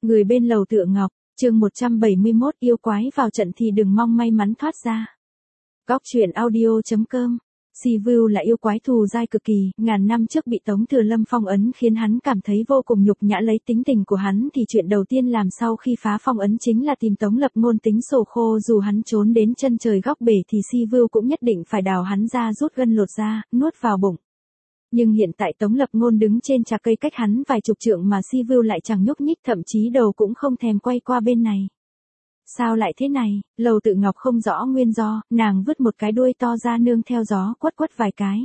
Người bên lầu Tựa Ngọc, chương 171 yêu quái vào trận thì đừng mong may mắn thoát ra. Góc truyện audio.com. Si-vu là yêu quái thù dai cực kỳ, ngàn năm trước bị Tống Thừa Lâm phong ấn khiến hắn cảm thấy vô cùng nhục nhã. Lấy tính tình của hắn thì chuyện đầu tiên làm sau khi phá phong ấn chính là tìm Tống Lập Ngôn tính sổ khô. Dù hắn trốn đến chân trời góc bể thì Si-vu cũng nhất định phải đào hắn ra, rút gân lột da, nuốt vào bụng. Nhưng hiện tại Tống Lập Ngôn đứng trên trà cây cách hắn vài chục trượng mà Si-vu lại chẳng nhúc nhích, thậm chí đầu cũng không thèm quay qua bên này. Sao lại thế này? Lầu Tự Ngọc không rõ nguyên do, nàng vứt một cái đuôi to ra nương theo gió quất quất vài cái.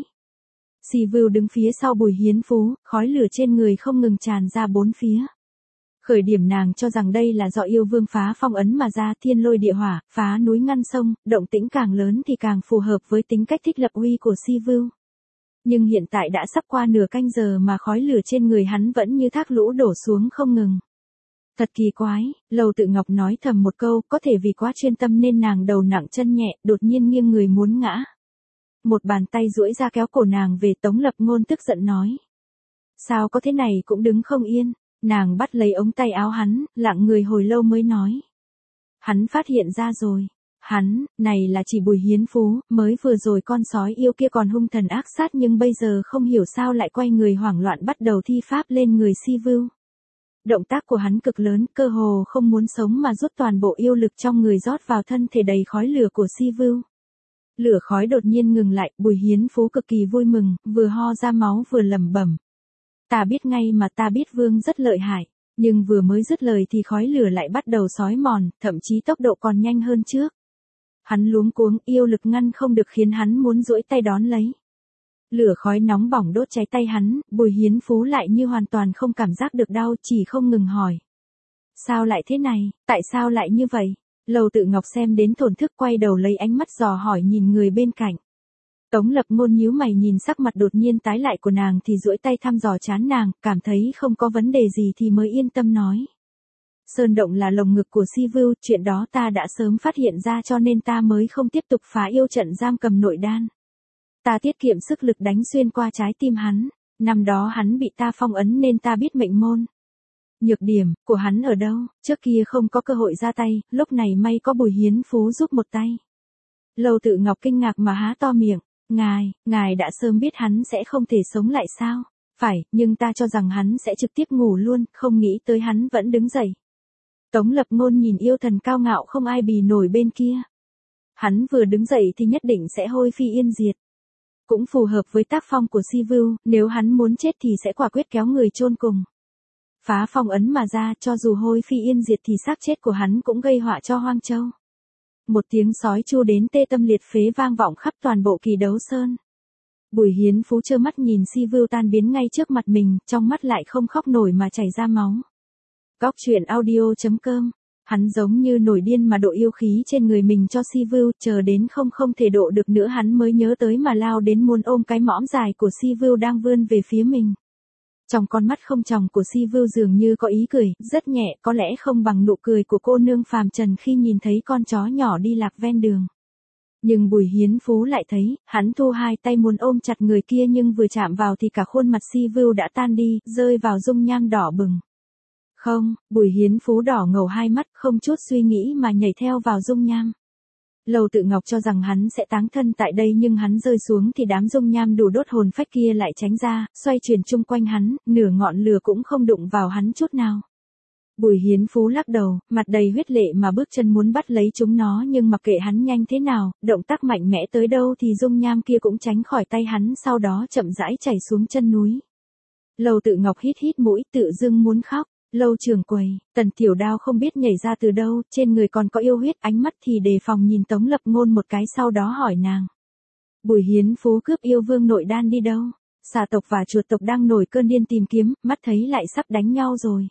Si-vu đứng phía sau Bùi Hiến Phú, khói lửa trên người không ngừng tràn ra bốn phía. Khởi điểm nàng cho rằng đây là do yêu vương phá phong ấn mà ra, thiên lôi địa hỏa, phá núi ngăn sông, động tĩnh càng lớn thì càng phù hợp với tính cách thích lập uy của Si-vu. Nhưng hiện tại đã sắp qua nửa canh giờ mà khói lửa trên người hắn vẫn như thác lũ đổ xuống không ngừng. Thật kỳ quái, Lầu Tự Ngọc nói thầm một câu, có thể vì quá chuyên tâm nên nàng đầu nặng chân nhẹ, đột nhiên nghiêng người muốn ngã. Một bàn tay duỗi ra kéo cổ nàng về. Tống Lập Ngôn tức giận nói. Sao có thế này cũng đứng không yên, nàng bắt lấy ống tay áo hắn, lặng người hồi lâu mới nói. Hắn phát hiện ra rồi. Hắn, này là chỉ Bùi Hiến Phú, mới vừa rồi con sói yêu kia còn hung thần ác sát nhưng bây giờ không hiểu sao lại quay người hoảng loạn bắt đầu thi pháp lên người Si-vu. Động tác của hắn cực lớn, cơ hồ không muốn sống mà rút toàn bộ yêu lực trong người rót vào thân thể đầy khói lửa của Si-vu. Lửa khói đột nhiên ngừng lại, Bùi Hiến Phú cực kỳ vui mừng, vừa ho ra máu vừa lẩm bẩm. Ta biết ngay mà, ta biết vương rất lợi hại. Nhưng vừa mới dứt lời thì khói lửa lại bắt đầu xói mòn, thậm chí tốc độ còn nhanh hơn trước. Hắn luống cuống, yêu lực ngăn không được khiến hắn muốn duỗi tay đón lấy. Lửa khói nóng bỏng đốt cháy tay hắn, Bùi Hiến Phú lại như hoàn toàn không cảm giác được đau, chỉ không ngừng hỏi. Sao lại thế này, tại sao lại như vậy? Lầu Tự Ngọc xem đến thổn thức quay đầu lấy ánh mắt dò hỏi nhìn người bên cạnh. Tống Lập Ngôn nhíu mày nhìn sắc mặt đột nhiên tái lại của nàng thì duỗi tay thăm dò trán nàng, cảm thấy không có vấn đề gì thì mới yên tâm nói. Sơn động là lồng ngực của Si-vu, chuyện đó ta đã sớm phát hiện ra cho nên ta mới không tiếp tục phá yêu trận giam cầm nội đan. Ta tiết kiệm sức lực đánh xuyên qua trái tim hắn, năm đó hắn bị ta phong ấn nên ta biết mệnh môn. Nhược điểm của hắn ở đâu, trước kia không có cơ hội ra tay, lúc này may có Bùi Hiến Phú giúp một tay. Lầu Tự Ngọc kinh ngạc mà há to miệng, ngài đã sớm biết hắn sẽ không thể sống lại sao? Phải, nhưng ta cho rằng hắn sẽ trực tiếp ngủ luôn, không nghĩ tới hắn vẫn đứng dậy. Tống Lập Ngôn nhìn yêu thần cao ngạo không ai bì nổi bên kia. Hắn vừa đứng dậy thì nhất định sẽ hôi phi yên diệt. Cũng phù hợp với tác phong của Si-vu, nếu hắn muốn chết thì sẽ quả quyết kéo người chôn cùng. Phá phong ấn mà ra, cho dù hôi phi yên diệt thì xác chết của hắn cũng gây họa cho Hoang Châu. Một tiếng sói chu đến tê tâm liệt phế vang vọng khắp toàn bộ Kỳ Đấu Sơn. Bùi Hiến Phú trơ mắt nhìn Si-vu tan biến ngay trước mặt mình, trong mắt lại không khóc nổi mà chảy ra máu. Góc truyện audio.com. Hắn giống như nổi điên mà độ yêu khí trên người mình cho Si-vu, chờ đến không thể độ được nữa hắn mới nhớ tới mà lao đến muốn ôm cái mõm dài của Si-vu đang vươn về phía mình. Trong con mắt không tròng của Si-vu dường như có ý cười, rất nhẹ, có lẽ không bằng nụ cười của cô nương phàm trần khi nhìn thấy con chó nhỏ đi lạc ven đường. Nhưng Bùi Hiến Phú lại thấy, hắn thu hai tay muốn ôm chặt người kia nhưng vừa chạm vào thì cả khuôn mặt Si-vu đã tan đi, rơi vào dung nham đỏ bừng. Không, Bùi Hiến Phú đỏ ngầu hai mắt, không chút suy nghĩ mà nhảy theo vào dung nham. Lầu Tự Ngọc cho rằng hắn sẽ táng thân tại đây nhưng hắn rơi xuống thì đám dung nham đủ đốt hồn phách kia lại tránh ra, xoay chuyển chung quanh hắn, nửa ngọn lửa cũng không đụng vào hắn chút nào. Bùi Hiến Phú lắc đầu, mặt đầy huyết lệ mà bước chân muốn bắt lấy chúng nó nhưng mặc kệ hắn nhanh thế nào, động tác mạnh mẽ tới đâu thì dung nham kia cũng tránh khỏi tay hắn, sau đó chậm rãi chảy xuống chân núi. Lầu Tự Ngọc hít hít mũi, tự dưng muốn khóc. Lâu Trường Quầy, Tần Tiểu Đao không biết nhảy ra từ đâu, trên người còn có yêu huyết, ánh mắt thì đề phòng nhìn Tống Lập Ngôn một cái sau đó hỏi nàng. Bùi Hiến Phú cướp yêu vương nội đan đi đâu? Xà tộc và chuột tộc đang nổi cơn điên tìm kiếm, mắt thấy lại sắp đánh nhau rồi.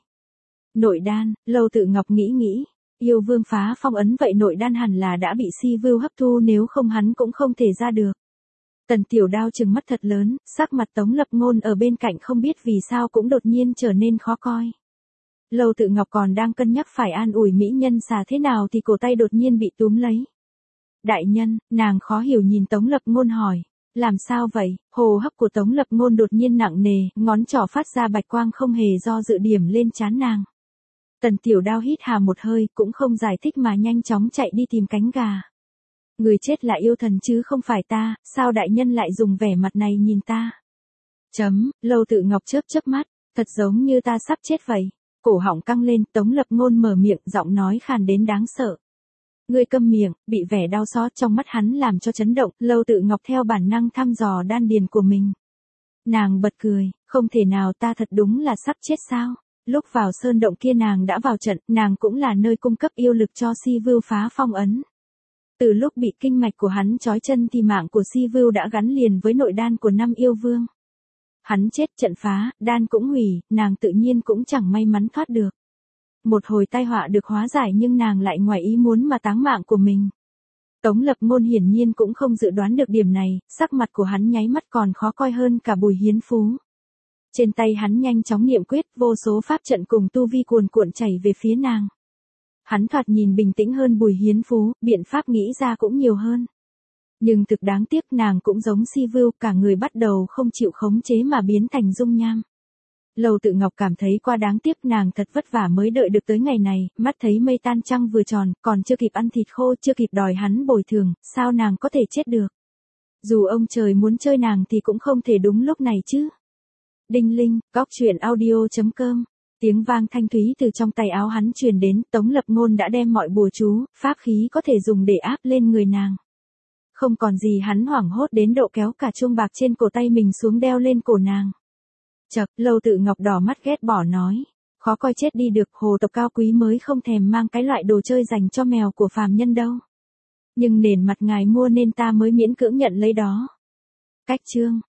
Nội đan, Lầu Tự Ngọc nghĩ, yêu vương phá phong ấn vậy nội đan hẳn là đã bị Si-vu hấp thu nếu không hắn cũng không thể ra được. Tần Tiểu Đao trừng mắt thật lớn, sắc mặt Tống Lập Ngôn ở bên cạnh không biết vì sao cũng đột nhiên trở nên khó coi. Lầu Tự Ngọc còn đang cân nhắc phải an ủi mỹ nhân xà thế nào thì cổ tay đột nhiên bị túm lấy. Đại nhân, nàng khó hiểu nhìn Tống Lập Ngôn hỏi. Làm sao vậy? Hô hấp của Tống Lập Ngôn đột nhiên nặng nề, ngón trỏ phát ra bạch quang không hề do dự điểm lên trán nàng. Tần Tiểu Đao hít hà một hơi, cũng không giải thích mà nhanh chóng chạy đi tìm cánh gà. Người chết là yêu thần chứ không phải ta, sao đại nhân lại dùng vẻ mặt này nhìn ta? Lâu Tự Ngọc chớp chớp mắt, thật giống như ta sắp chết vậy. Cổ họng căng lên, Tống Lập Ngôn mở miệng, giọng nói khàn đến đáng sợ. Ngươi câm miệng, bị vẻ đau xót trong mắt hắn làm cho chấn động, Lâu Tự Ngọc theo bản năng thăm dò đan điền của mình. Nàng bật cười, không thể nào, ta thật đúng là sắp chết sao? Lúc vào sơn động kia nàng đã vào trận, nàng cũng là nơi cung cấp yêu lực cho Si Vưu phá phong ấn. Từ lúc bị kinh mạch của hắn trói chân thì mạng của Si Vưu đã gắn liền với nội đan của năm yêu vương. Hắn chết, trận phá, đan cũng hủy, nàng tự nhiên cũng chẳng may mắn thoát được. Một hồi tai họa được hóa giải nhưng nàng lại ngoài ý muốn mà táng mạng của mình. Tống Lập Ngôn hiển nhiên cũng không dự đoán được điểm này, sắc mặt của hắn nháy mắt còn khó coi hơn cả Bùi Hiến Phú. Trên tay hắn nhanh chóng niệm quyết, vô số pháp trận cùng tu vi cuồn cuộn chảy về phía nàng. Hắn thoạt nhìn bình tĩnh hơn Bùi Hiến Phú, biện pháp nghĩ ra cũng nhiều hơn. Nhưng thực đáng tiếc nàng cũng giống Si Vưu, cả người bắt đầu không chịu khống chế mà biến thành dung nham. Lâu Tự Ngọc cảm thấy quá đáng tiếc, nàng thật vất vả mới đợi được tới ngày này, mắt thấy mây tan trăng vừa tròn, còn chưa kịp ăn thịt khô, chưa kịp đòi hắn bồi thường, sao nàng có thể chết được. Dù ông trời muốn chơi nàng thì cũng không thể đúng lúc này chứ. Đinh linh, góc truyện audio.com. Tiếng vang thanh thúy từ trong tay áo hắn truyền đến, Tống Lập Ngôn đã đem mọi bùa chú, pháp khí có thể dùng để áp lên người nàng. Không còn gì hắn hoảng hốt đến độ kéo cả chuông bạc trên cổ tay mình xuống đeo lên cổ nàng. Chậc, Lâu Tự Ngọc đỏ mắt ghét bỏ nói. Khó coi chết đi được, hồ tộc cao quý mới không thèm mang cái loại đồ chơi dành cho mèo của phàm nhân đâu. Nhưng nền mặt ngài mua nên ta mới miễn cưỡng nhận lấy đó. Cách chương.